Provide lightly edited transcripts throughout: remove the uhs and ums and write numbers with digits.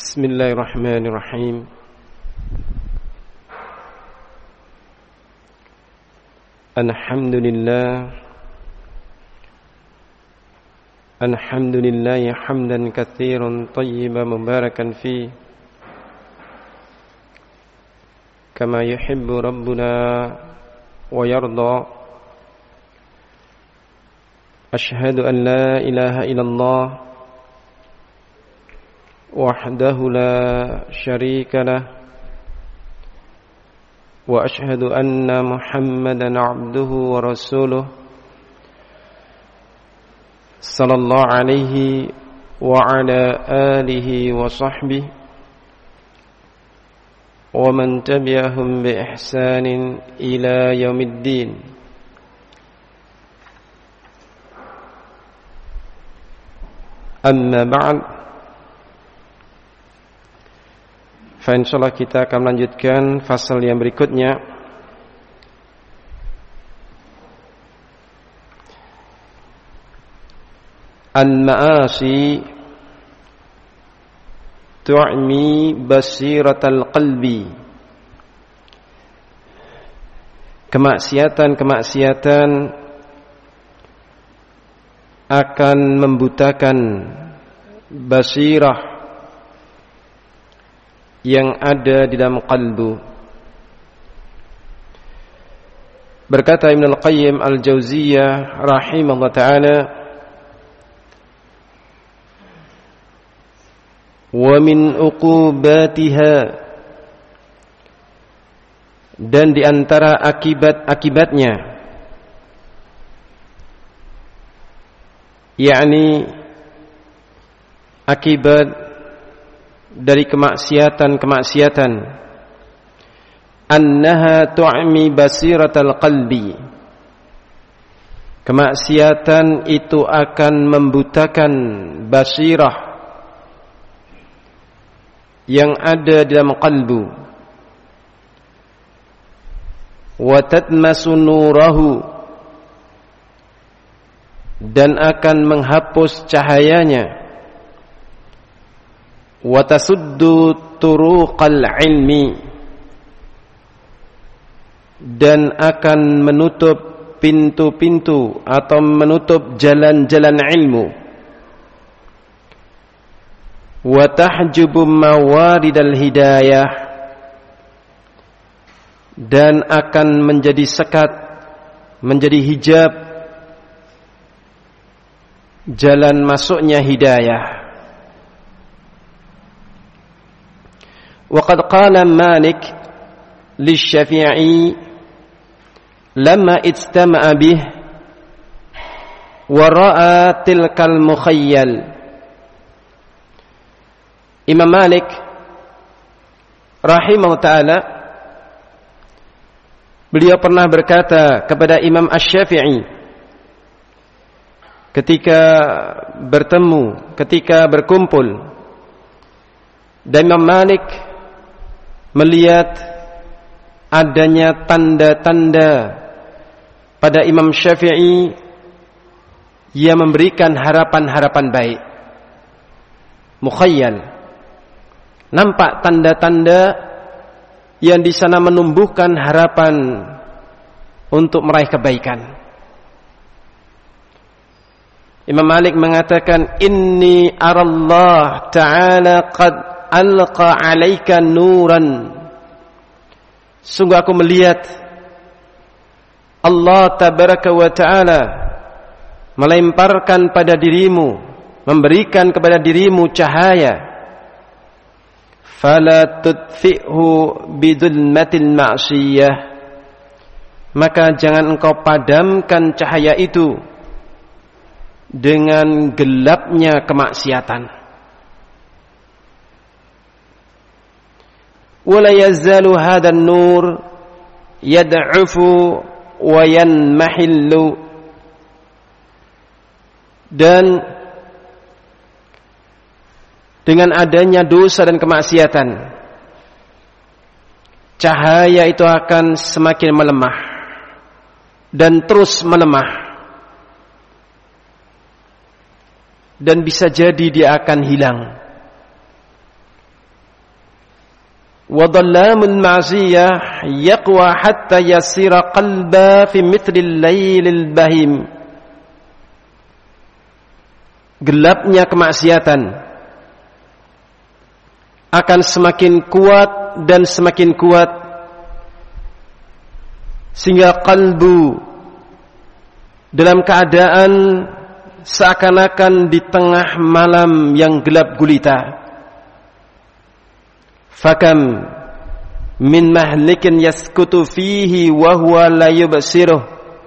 Bismillahirrahmanirrahim. Alhamdulillah hamdan katsiran tayyiban mubarakan fi kama yuhibbu rabbuna wa yarda. Ashhadu an la ilaha illallah wahdahu la syarika lah wa ashhadu anna Muhammadan abduhu wa rasuluh sallallahu alaihi wa ala alihi wa sahbihi wa man tabi'ahum bi ihsanin ila yaumiddin. Amma ba'd, insyaallah kita akan melanjutkan fasal yang berikutnya. Al-ma'asi tu'mi basiratal qalbi. Kemaksiatan akan membutakan basirah yang ada di dalam qalbu. Berkata Ibnu Al-Qayyim Al-Jauziyah rahimahullah ta'ala, wa min uqubatiha, dan di antara akibat-akibatnya, yakni akibat dari kemaksiatan, annaha tu'mi basiratal qalbi. Kemaksiatan itu akan membutakan basirah yang ada di dalam qalbu. Wa tatmasu nurahu, dan akan menghapus cahayanya. Wa tasuddu turuqal ilmi, dan akan menutup pintu-pintu atau menutup jalan-jalan ilmu. Wa tahjubu mawaridal hidayah, dan akan menjadi sekat, menjadi hijab jalan masuknya hidayah. وقد قال مالك للشافعي لما اجتمع به ورأى تلك المخيل. Imam Malik rahimahullah ta'ala, beliau pernah berkata kepada Imam Asy-Syafi'i ketika bertemu, ketika berkumpul, dan Imam Malik melihat adanya tanda-tanda pada Imam Syafi'i yang memberikan harapan-harapan baik. Mukhayyal, nampak tanda-tanda yang di sana menumbuhkan harapan untuk meraih kebaikan. Imam Malik mengatakan, inni arallah ta'ala qad alqa alaika nuran. Sungguh aku melihat Allah tabaraka wa ta'ala melemparkan pada dirimu, memberikan kepada dirimu cahaya. Fala tudfi'hu bidulmatil ma'siyah, maka jangan engkau padamkan cahaya itu dengan gelapnya kemaksiatan. Wala yazalu hadan nur yad'ufu wa yanmahillu, dan dengan adanya dosa dan kemaksiatan, cahaya itu akan semakin melemah dan terus melemah, dan bisa jadi dia akan hilang. wa dhallamul ma'siyah yaqwa hatta yasira qalba fi mithlil laylil bahim. Gelapnya kemaksiatan akan semakin kuat dan semakin kuat sehingga kalbu dalam keadaan seakan-akan di tengah malam yang gelap gulita. Fakam min mahlikin yaskutu fihi wa huwa la yubsiruh.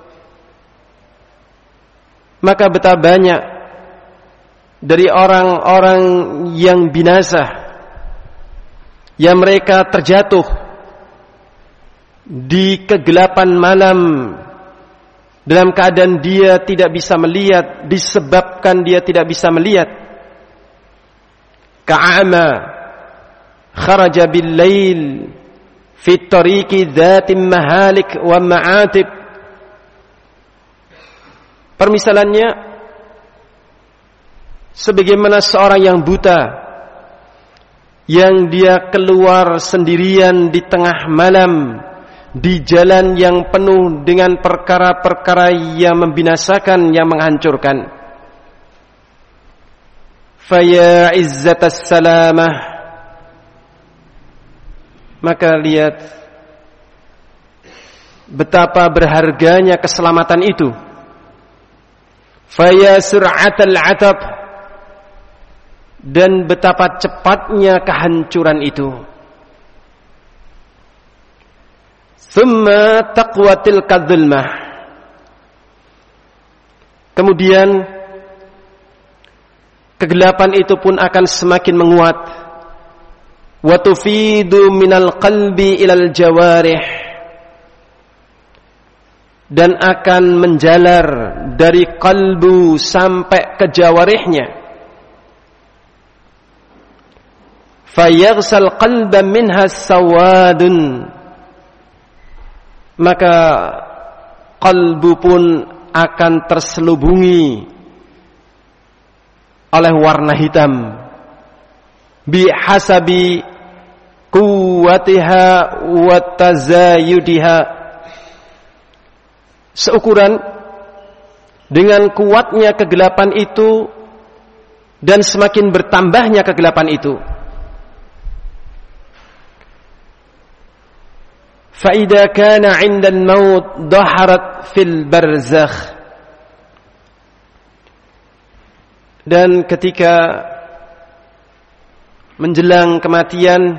Maka betapa banyak dari orang-orang yang binasa yang mereka terjatuh di kegelapan malam dalam keadaan dia tidak bisa melihat, disebabkan dia tidak bisa melihat. Ka'ama kharaja bil lail fi tariqi dhatim mahalik wa ma'atib. Permisalannya sebagaimana seorang yang buta yang dia keluar sendirian di tengah malam di jalan yang penuh dengan perkara-perkara yang membinasakan, yang menghancurkan. Faya izzatas salamah. Maka lihat betapa berharganya keselamatan itu. Faya sur'atal atab. Dan betapa cepatnya kehancuran itu. Thumma taqwatil kadzulmah. Kemudian kegelapan itu pun akan semakin menguat. Wa tufidu minal qalbi ilal jawarih. Dan akan menjalar dari kalbu sampai ke jawarihnya. Fayaghsal qalba minha sawadun. Maka kalbu pun akan terselubungi oleh warna hitam bihasabi quwwatiha wa tazayudiha, seukuran dengan kuatnya kegelapan itu dan semakin bertambahnya kegelapan itu. فَإِذَا كَانَ عِنْدَ الْمَوْتِ ظَهَرَتْ فِي الْبَرْزَخِ. Dan ketika menjelang kematian,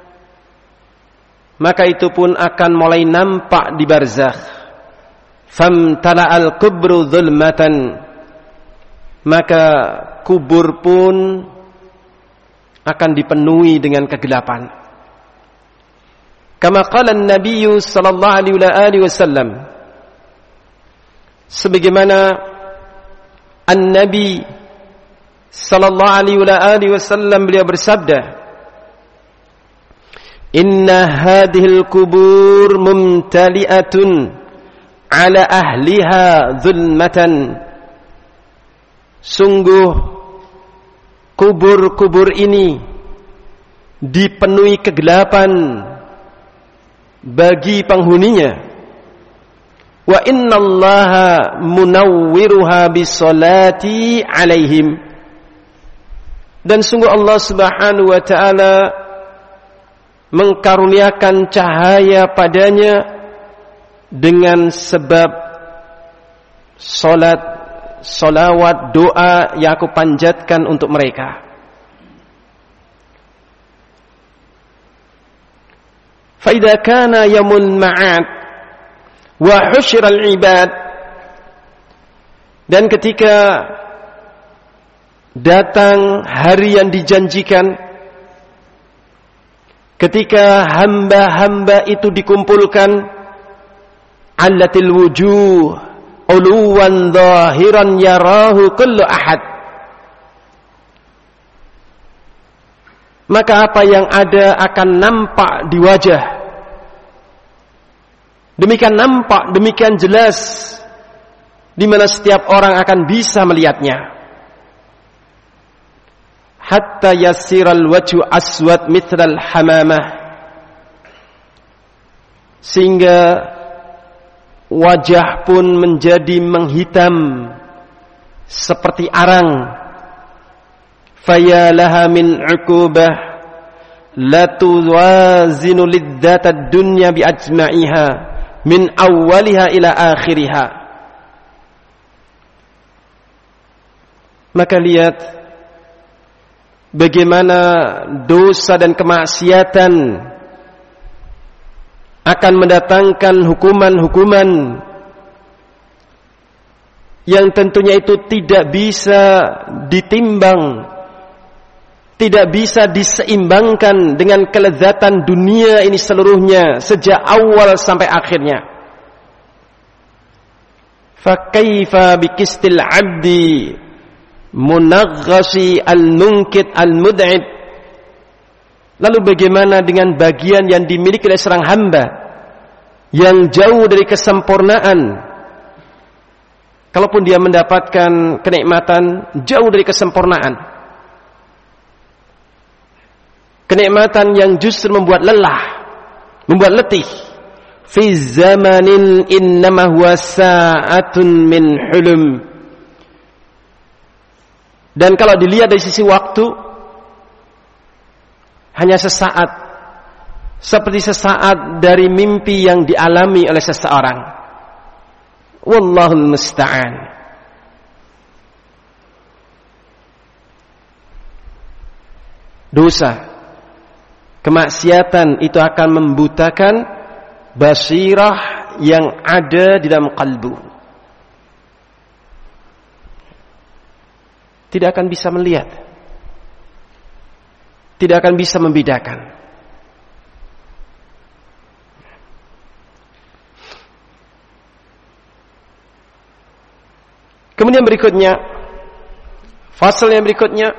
maka itu pun akan mulai nampak di barzakh. فَامْتَلَأَ الْقُبْرُ ظُلْمَةً. Maka kubur pun akan dipenuhi dengan kegelapan. Kama qala an-nabiy sallallahu alaihi wasallam, sebagaimana an-nabi sallallahu alaihi wasallam beliau bersabda, inna hadhil kubur mumtali'atun ala ahliha zulmatan. Sungguh kubur-kubur ini dipenuhi kegelapan bagi penghuninya. Wa innallaha munawwiruha bisolati alaihim. Dan sungguh Allah Subhanahu wa taala mengkaruniakan cahaya padanya dengan sebab salat, salawat, doa yang aku panjatkan untuk mereka. فَإِذَا كَانَ يَوْمُ الْمَعَادِ وَحُشِرَ الْعِبَادِ. Dan ketika datang hari yang dijanjikan, ketika hamba-hamba itu dikumpulkan, allatil wujuh uluwan zahiran yarahu kullu ahad. Maka apa yang ada akan nampak di wajah. Demikian nampak, demikian jelas, di mana setiap orang akan bisa melihatnya. Hatta yasiral wajhu aswad mithlal hamamah. sehingga wajah pun menjadi menghitam seperti arang. Faya laha min 'uqubah la tuwazinu liddatad dunya bi ajma'iha min awwaliha ila akhiriha. Maka lihat bagaimana dosa dan kemaksiatan akan mendatangkan hukuman-hukuman yang tentunya itu tidak bisa ditimbang, tidak bisa diseimbangkan dengan kelezatan dunia ini seluruhnya sejak awal sampai akhirnya. Fa kaifa bikistil 'abdi munaghasi al-munkit al-mud'id. Lalu bagaimana dengan bagian yang dimiliki oleh seorang hamba yang jauh dari kesempurnaan? Kalaupun dia mendapatkan kenikmatan jauh dari kesempurnaan, kenikmatan yang justru membuat lelah, membuat letih. Fi zamanin innama huwa sa'atun min hulum. Dan kalau dilihat dari sisi waktu, hanya sesaat, seperti sesaat dari mimpi yang dialami oleh seseorang. Wallahul musta'an. Dosa, kemaksiatan itu akan membutakan basirah yang ada di dalam kalbu. Tidak akan bisa melihat, tidak akan bisa membedakan. Kemudian berikutnya, fasal yang berikutnya,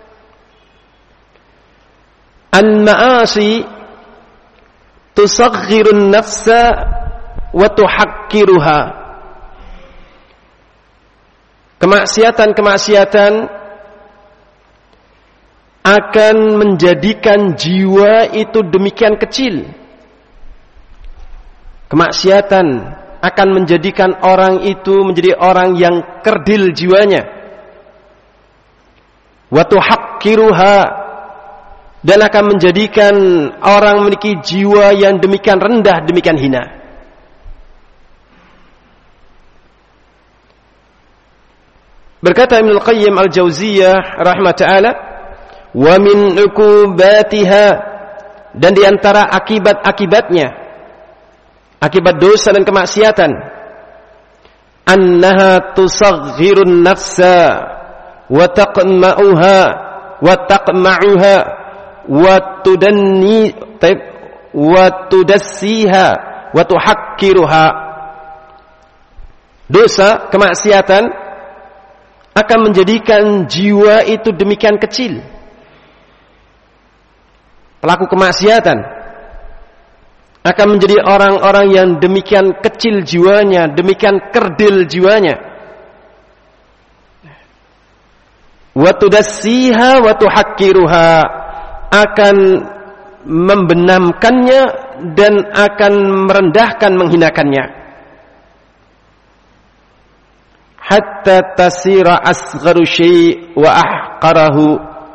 an-ma'asi tusaghirun nafsa wa tuhakkiruha. Kemaksiatan-kemaksiatan akan menjadikan jiwa itu demikian kecil. Kemaksiatan akan menjadikan orang itu menjadi orang yang kerdil jiwanya. Wa tuhakkiruha, dan akan menjadikan orang memiliki jiwa yang demikian rendah, demikian hina. Berkata Ibnu Qayyim Al-Jauziyah rahimah ta'ala, wa min uqubatiha, dan di antara akibat-akibatnya, akibat dosa dan kemaksiatan, annaha tusaghirun nafsa wa taqma'uha wa taqma'uha wa tudanni wa tudassiha wa tuhakkiruha. Dosa, kemaksiatan akan menjadikan jiwa itu demikian kecil. Pelaku kemaksiatan akan menjadi orang-orang yang demikian kecil jiwanya, demikian kerdil jiwanya. Wa tudassiha wa tuhakkiruha, akan membenamkannya dan akan merendahkan, menghinakannya. Hatta tasira asgharu syai' wa ahqarahu,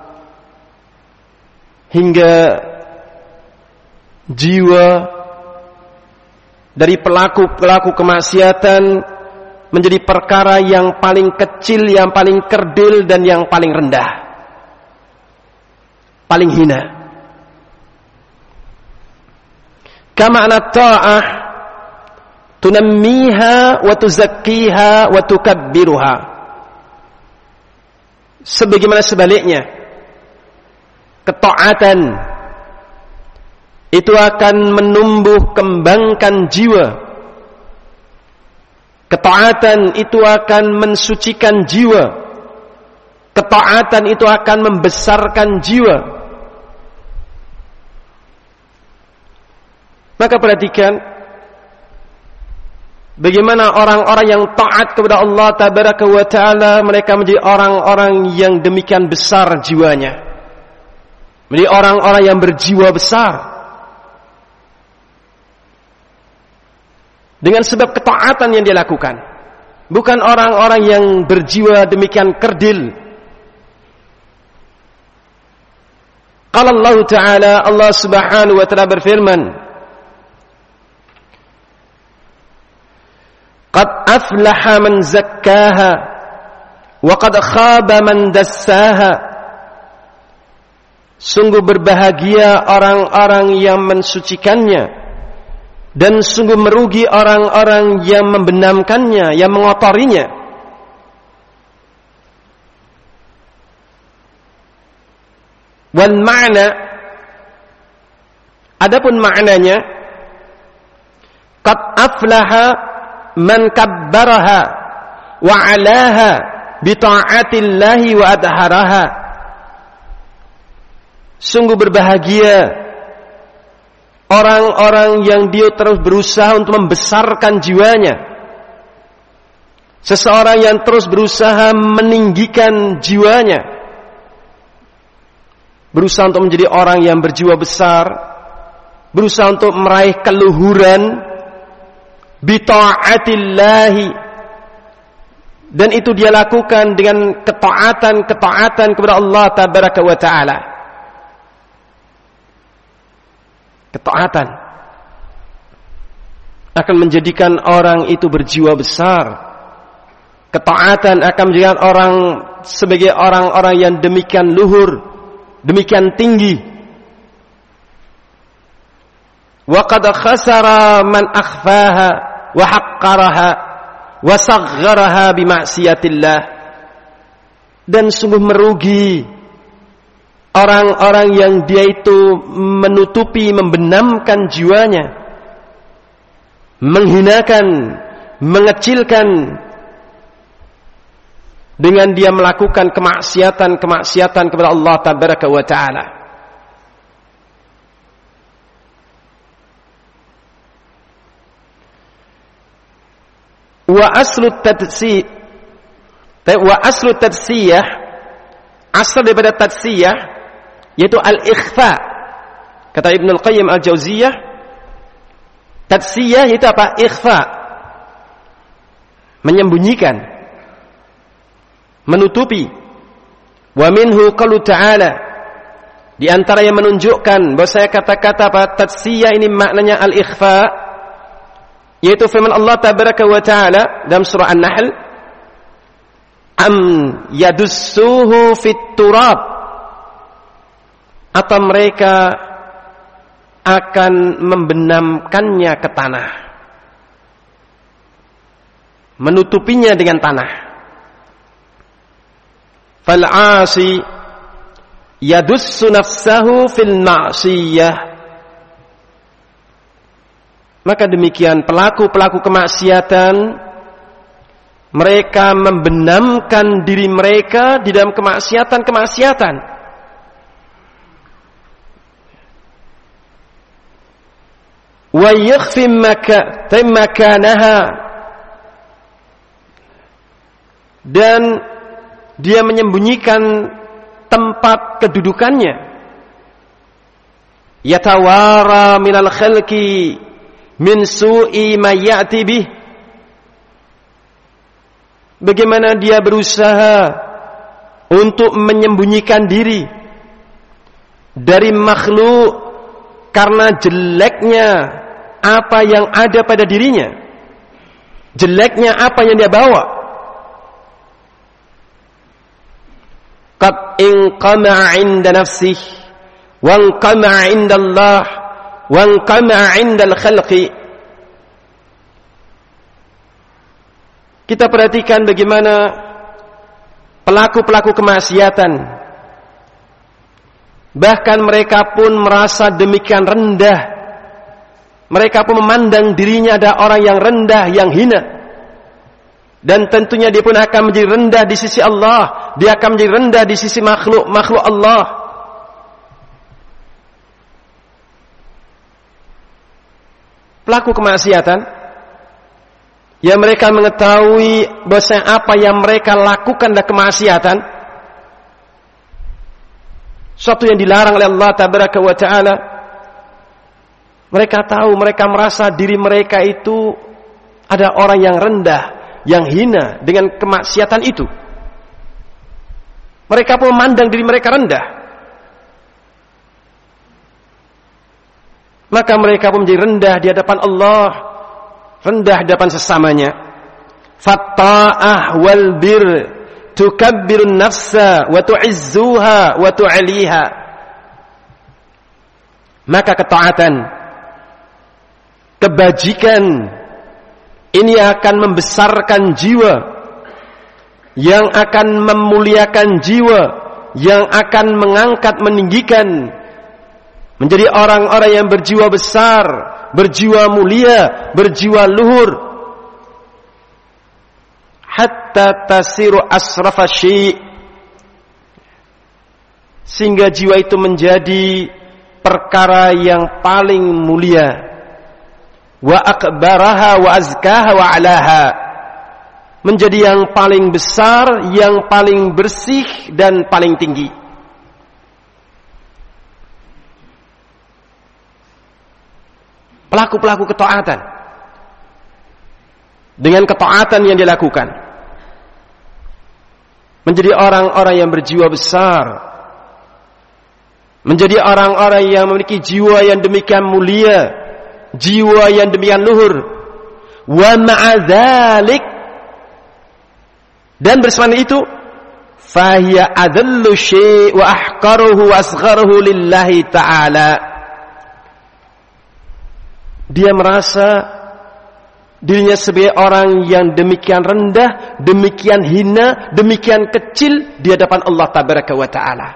hingga jiwa dari pelaku-pelaku kemaksiatan menjadi perkara yang paling kecil, yang paling kerdil, dan yang paling rendah, paling hina. Kama anat ta'ah tunammiha wa tuzakkiha wa tukabbiruha. Sebagaimana sebaliknya, ketaatan itu akan menumbuh kembangkan jiwa. Ketaatan itu akan mensucikan jiwa. Ketaatan itu akan membesarkan jiwa. Maka perhatikan bagaimana orang-orang yang taat kepada Allah Tabaraka wa Ta'ala, mereka menjadi orang-orang yang demikian besar jiwanya, menjadi orang-orang yang berjiwa besar. dengan sebab ketaatan yang dia lakukan. Bukan orang-orang yang berjiwa demikian kerdil. Qala Allah Ta'ala, Allah Subhanahu wa Ta'ala berfirman, Qad aflaha man zakkaha wa qad khaba man dassaha. Sungguh berbahagia orang-orang yang mensucikannya, dan sungguh merugi orang-orang yang membenamkannya, yang mengotorinya. Wal ma'na, adapun maknanya, qad aflaha man kabbaraha wa 'alaha bi ta'atillahi wa adharaha. Sungguh berbahagia orang-orang yang dia terus berusaha untuk membesarkan jiwanya. Seseorang yang terus berusaha meninggikan jiwanya, berusaha untuk menjadi orang yang berjiwa besar, berusaha untuk meraih keluhuran, bita'atillahi, dan itu dia lakukan dengan ketaatan kepada Allah Tabaraka wa Ta'ala. Ketaatan akan menjadikan orang itu berjiwa besar. Ketaatan akan menjadikan orang sebagai orang-orang yang demikian luhur, demikian tinggi. Wa qad khasara man akhfaha wa haqqaraha wa saghgharaha bi ma'siyatillah. Dan sungguh merugi orang-orang yang dia itu menutupi, membenamkan jiwanya, menghinakan, mengecilkan, dengan dia melakukan kemaksiatan kepada Allah Tabaraka wa Ta'ala. Wa aslu tadsiyah, asal daripada tadsiyah yaitu al-ikhfa. Kata Ibnu Al-Qayyim Al-Jauziyah, tadsiyah itu apa? Ikhfa, menyembunyikan, menutupi. Wa minhu qaulu ta'ala, di antara yang menunjukkan bahwa saya kata-kata apa tadsiyah ini maknanya al-ikhfa, yaitu firman Allah Tabaraka wa Ta'ala dalam surah An-Nahl, am yadussuhu fit turab, atau mereka akan membenamkannya ke tanah, menutupinya dengan tanah. Fal'asi yadussu nafsahu fil ma'siyah, maka demikian pelaku-pelaku kemaksiatan, mereka membenamkan diri mereka di dalam kemaksiatan. Wa yakhfi makanaha, dan dia menyembunyikan tempat kedudukannya. Yatawara minal khalqi min su'i ma ya'ti bih, bagaimana dia berusaha untuk menyembunyikan diri dari makhluk karena jeleknya apa yang ada pada dirinya, jeleknya apa yang dia bawa. Qad inqama 'inda nafsihi wa inqama 'inda Allah wa inqama 'inda al-khalqi. Kita perhatikan bagaimana pelaku-pelaku kemaksiatan, bahkan mereka pun merasa demikian rendah. Mereka pun memandang dirinya ada orang yang rendah, yang hina. Dan tentunya dia pun akan menjadi rendah di sisi Allah. Dia akan menjadi rendah di sisi makhluk Allah. Pelaku kemaksiatan, yang mereka mengetahui bahwa apa yang mereka lakukan adalah kemaksiatan, suatu yang dilarang oleh Allah Tabaraka wa Ta'ala. Mereka tahu, mereka merasa diri mereka itu Ada orang yang rendah, yang hina dengan kemaksiatan itu. Mereka pun memandang diri mereka rendah. Maka mereka pun menjadi rendah di hadapan Allah, rendah di hadapan sesamanya. Fatta'ah wal bir tukabbirun nafsa wa tu'izzuha wa tu'aliha. Maka ketaatan, kebajikan ini akan membesarkan jiwa, yang akan memuliakan jiwa, yang akan mengangkat, meninggikan menjadi orang-orang yang berjiwa besar, berjiwa mulia, berjiwa luhur. Hatta tasiru asrafa syai', sehingga jiwa itu menjadi perkara yang paling mulia. Wa akbaraha wa azkaha wa alaha, menjadi yang paling besar, yang paling bersih dan paling tinggi. Pelaku-pelaku ketaatan, dengan ketaatan yang dilakukan, menjadi orang-orang yang berjiwa besar, menjadi orang-orang yang memiliki jiwa yang demikian mulia, jiwa yang demikian luhur. Wa ma'adzalik, dan bersama itu, fahiya adallu syai' wa ahqaruhu wa asgharuhu lillahi ta'ala. Dia merasa dirinya sebagai orang yang demikian rendah, demikian hina, demikian kecil di hadapan Allah Tabaraka wa Ta'ala.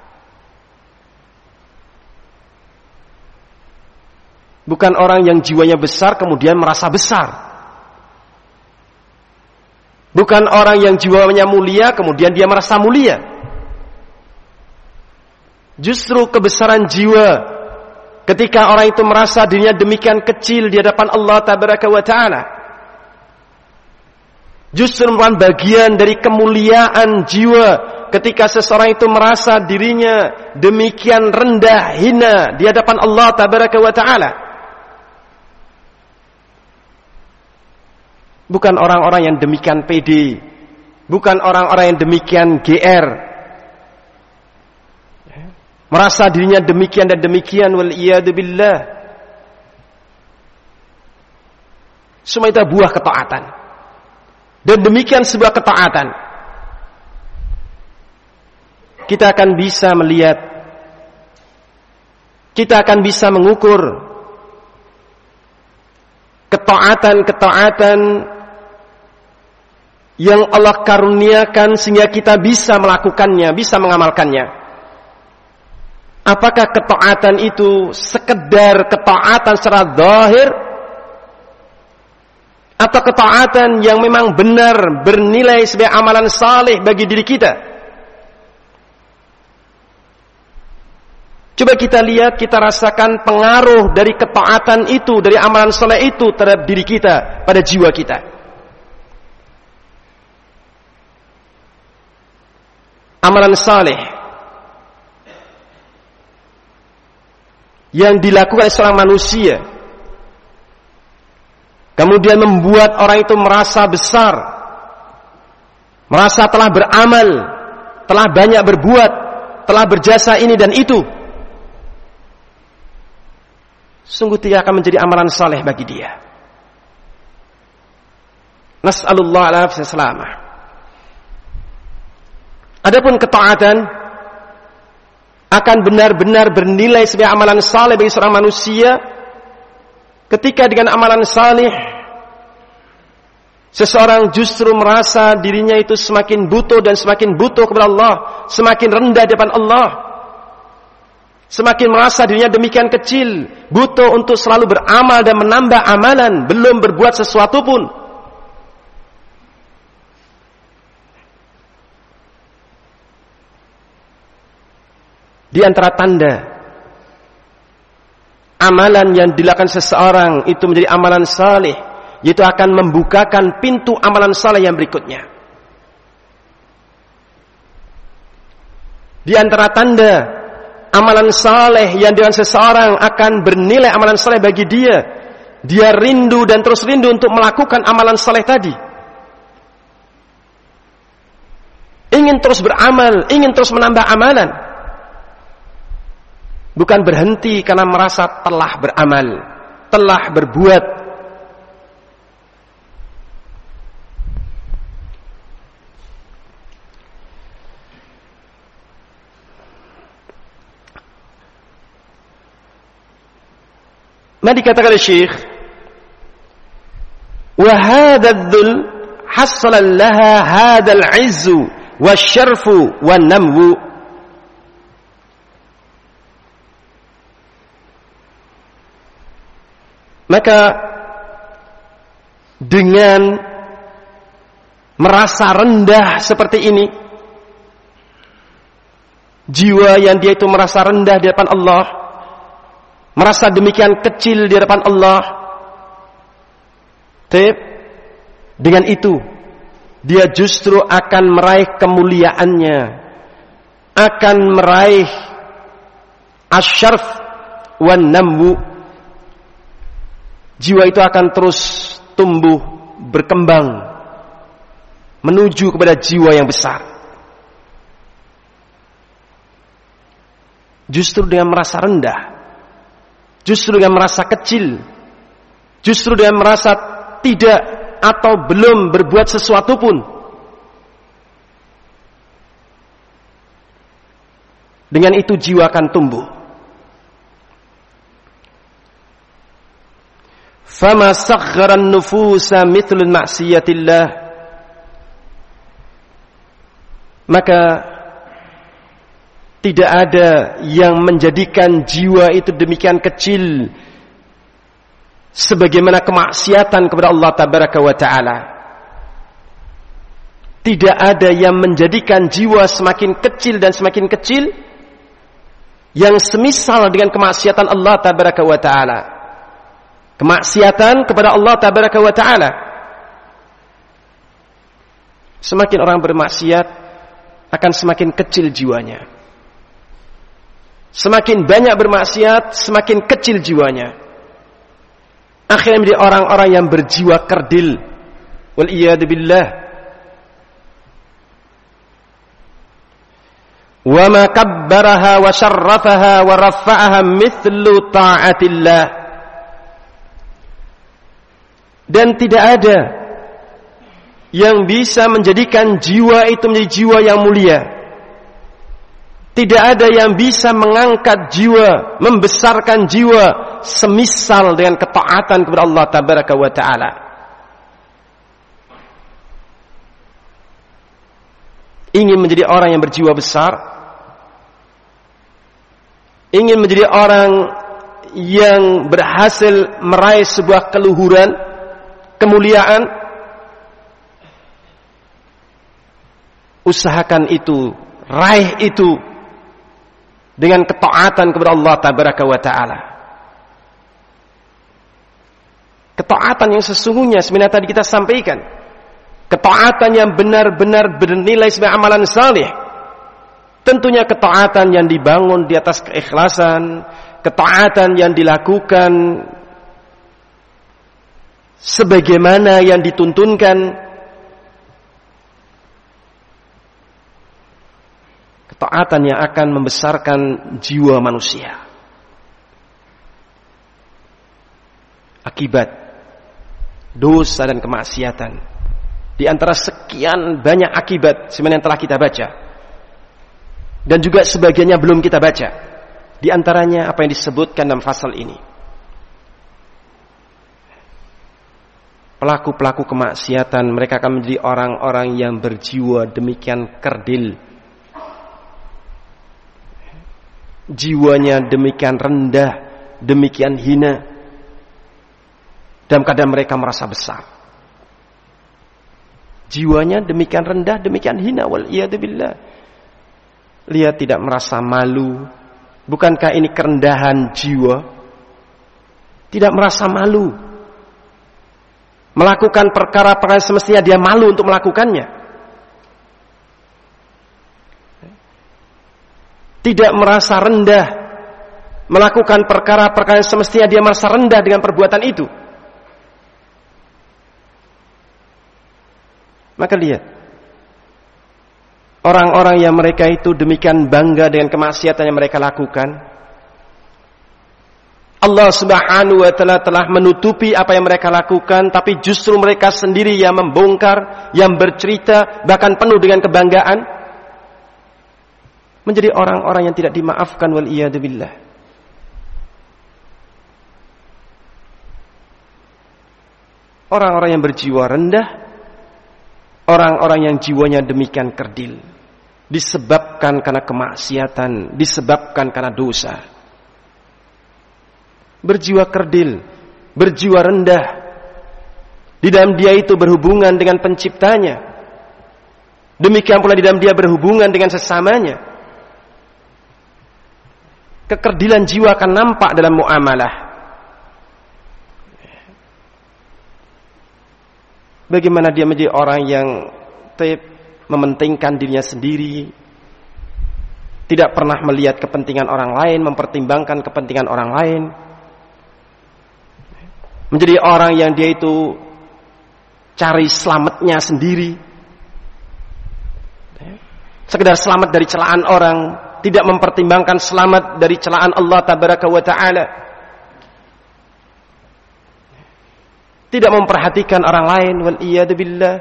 Bukan orang yang jiwanya besar kemudian merasa besar. Bukan orang yang jiwanya mulia kemudian dia merasa mulia. Justru kebesaran jiwa, ketika orang itu merasa dirinya demikian kecil di hadapan Allah Tabaraka wa Ta'ala, justru merupakan bagian dari kemuliaan jiwa. Ketika seseorang itu merasa dirinya demikian rendah, hina di hadapan Allah Tabaraka wa Ta'ala. Bukan orang-orang yang demikian pede, bukan orang-orang yang demikian GR, merasa dirinya demikian dan demikian, wal iyadu billah. Semua itu buah ketaatan. Dan demikian sebuah ketaatan, kita akan bisa melihat, kita akan bisa mengukur ketaatan-ketaatan yang Allah karuniakan sehingga kita bisa melakukannya, bisa mengamalkannya. Apakah ketaatan itu sekedar ketaatan secara zahir, atau ketaatan yang memang benar bernilai sebagai amalan saleh bagi diri kita? Coba kita lihat, kita rasakan pengaruh dari ketaatan itu, dari amalan saleh itu terhadap diri kita, pada jiwa kita. Amalan saleh yang dilakukan oleh seorang manusia kemudian membuat orang itu merasa besar, merasa telah beramal, telah banyak berbuat, telah berjasa ini dan itu, sungguh tidak akan menjadi amalan saleh bagi dia. Nas'alullah alaihi wasallam. Adapun ketaatan akan benar-benar bernilai sebagai amalan saleh bagi seorang manusia ketika dengan amalan saleh seseorang justru merasa dirinya itu semakin butuh dan semakin butuh kepada Allah, semakin rendah di depan Allah, semakin merasa dirinya demikian kecil, butuh untuk selalu beramal dan menambah amalan, belum berbuat sesuatu pun. Di antara tanda amalan yang dilakukan seseorang itu menjadi amalan saleh, yaitu akan membukakan pintu amalan saleh yang berikutnya. Di antara tanda amalan saleh yang dilakukan seseorang akan bernilai amalan saleh bagi dia, dia rindu dan terus rindu untuk melakukan amalan saleh tadi. Ingin terus beramal, ingin terus menambah amalan. Bukan berhenti karena merasa telah beramal, telah berbuat. Maka dikatakan oleh Syekh, wa hadzal dzul hasala laha hadzal izzu wasyarfu wan namwu. Maka dengan merasa rendah seperti ini, jiwa yang dia itu merasa rendah di hadapan Allah, merasa demikian kecil di hadapan Allah, dengan itu dia justru akan meraih kemuliaannya, akan meraih asyarf wan namwu. Jiwa itu akan terus tumbuh, berkembang menuju kepada jiwa yang besar. Justru dengan merasa rendah, justru dengan merasa kecil, justru dengan merasa tidak atau belum berbuat sesuatu pun, dengan itu jiwa akan tumbuh. Fama sagharan nufusa mithlul ma'siyatillah. Maka tidak ada yang menjadikan jiwa itu demikian kecil sebagaimana kemaksiatan kepada Allah Tabaraka wa Ta'ala. Tidak ada yang menjadikan jiwa semakin kecil dan semakin kecil yang semisal dengan kemaksiatan Allah Tabaraka wa Ta'ala. Kemaksiatan kepada Allah Tabaraka wa Ta'ala. Semakin orang bermaksiat akan semakin kecil jiwanya. Semakin banyak bermaksiat, semakin kecil jiwanya. Akhirnya menjadi orang-orang yang berjiwa kerdil. Wal iyadu billah. Wa ma kabbaraha wa syarrafaha wa rafa'aha mithlu ta'atillah. Dan tidak ada yang bisa menjadikan jiwa itu menjadi jiwa yang mulia. Tidak ada yang bisa mengangkat jiwa, membesarkan jiwa semisal dengan ketaatan kepada Allah Tabaraka wa Ta'ala. Ingin menjadi orang yang berjiwa besar, ingin menjadi orang yang berhasil meraih sebuah keluhuran, kemuliaan, usahakan itu, raih itu dengan ketaatan kepada Allah Tabaraka wa Ta'ala. Ketaatan yang sesungguhnya sebenarnya tadi kita sampaikan, ketaatan yang benar-benar bernilai sebagai amalan saleh. Tentunya ketaatan yang dibangun di atas keikhlasan, ketaatan yang dilakukan sebagaimana yang dituntunkan, ketaatan yang akan membesarkan jiwa manusia. Akibat dosa dan kemaksiatan, di antara sekian banyak akibat sebenarnya yang telah kita baca, dan juga sebagiannya belum kita baca, di antaranya apa yang disebutkan dalam pasal ini. Pelaku-pelaku kemaksiatan mereka akan menjadi orang-orang yang berjiwa demikian kerdil, jiwanya demikian rendah, demikian hina, dalam keadaan mereka merasa besar. Jiwanya demikian rendah, demikian hina, wal iyadu billah. Dia tidak merasa malu. Bukankah ini kerendahan jiwa? Tidak merasa malu, melakukan perkara-perkara semestinya dia malu untuk melakukannya. Tidak merasa rendah, melakukan perkara-perkara yang semestinya dia merasa rendah dengan perbuatan itu. Maka lihat, orang-orang yang mereka itu demikian bangga dengan kemaksiatan yang mereka lakukan, Allah Subhanahu wa ta'ala telah menutupi apa yang mereka lakukan, tapi justru mereka sendiri yang membongkar, yang bercerita, bahkan penuh dengan kebanggaan, menjadi orang-orang yang tidak dimaafkan, wal iyadu billah. Orang-orang yang berjiwa rendah, orang-orang yang jiwanya demikian kerdil, disebabkan karena kemaksiatan, disebabkan karena dosa. Berjiwa kerdil, berjiwa rendah, di dalam dia itu berhubungan dengan penciptanya, demikian pula di dalam dia berhubungan dengan sesamanya. Kekerdilan jiwa akan nampak dalam muamalah. Bagaimana dia menjadi orang yang mementingkan dirinya sendiri, tidak pernah melihat kepentingan orang lain, mempertimbangkan kepentingan orang lain. Menjadi orang yang dia itu cari selamatnya sendiri, sekedar selamat dari celaan orang, tidak mempertimbangkan selamat dari celaan Allah Tabaraka wa Ta'ala, tidak memperhatikan orang lain, wal iyadu billah.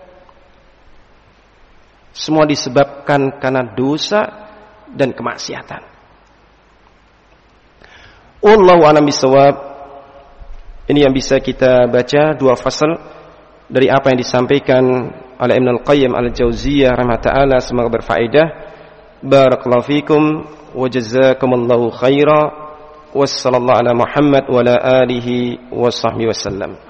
Semua disebabkan karena dosa dan kemaksiatan. Wallahu a'lam bishawab. Ini yang bisa kita baca, 2 fasal dari apa yang disampaikan oleh Ibnu Al-Qayyim Al-Jauziyah rahimahullah, semoga berfaedah. Barakallahu fikum wa jazakumullahu khaira. Wassallallahu ala Muhammad wa ala alihi wa sahbihi wasallam.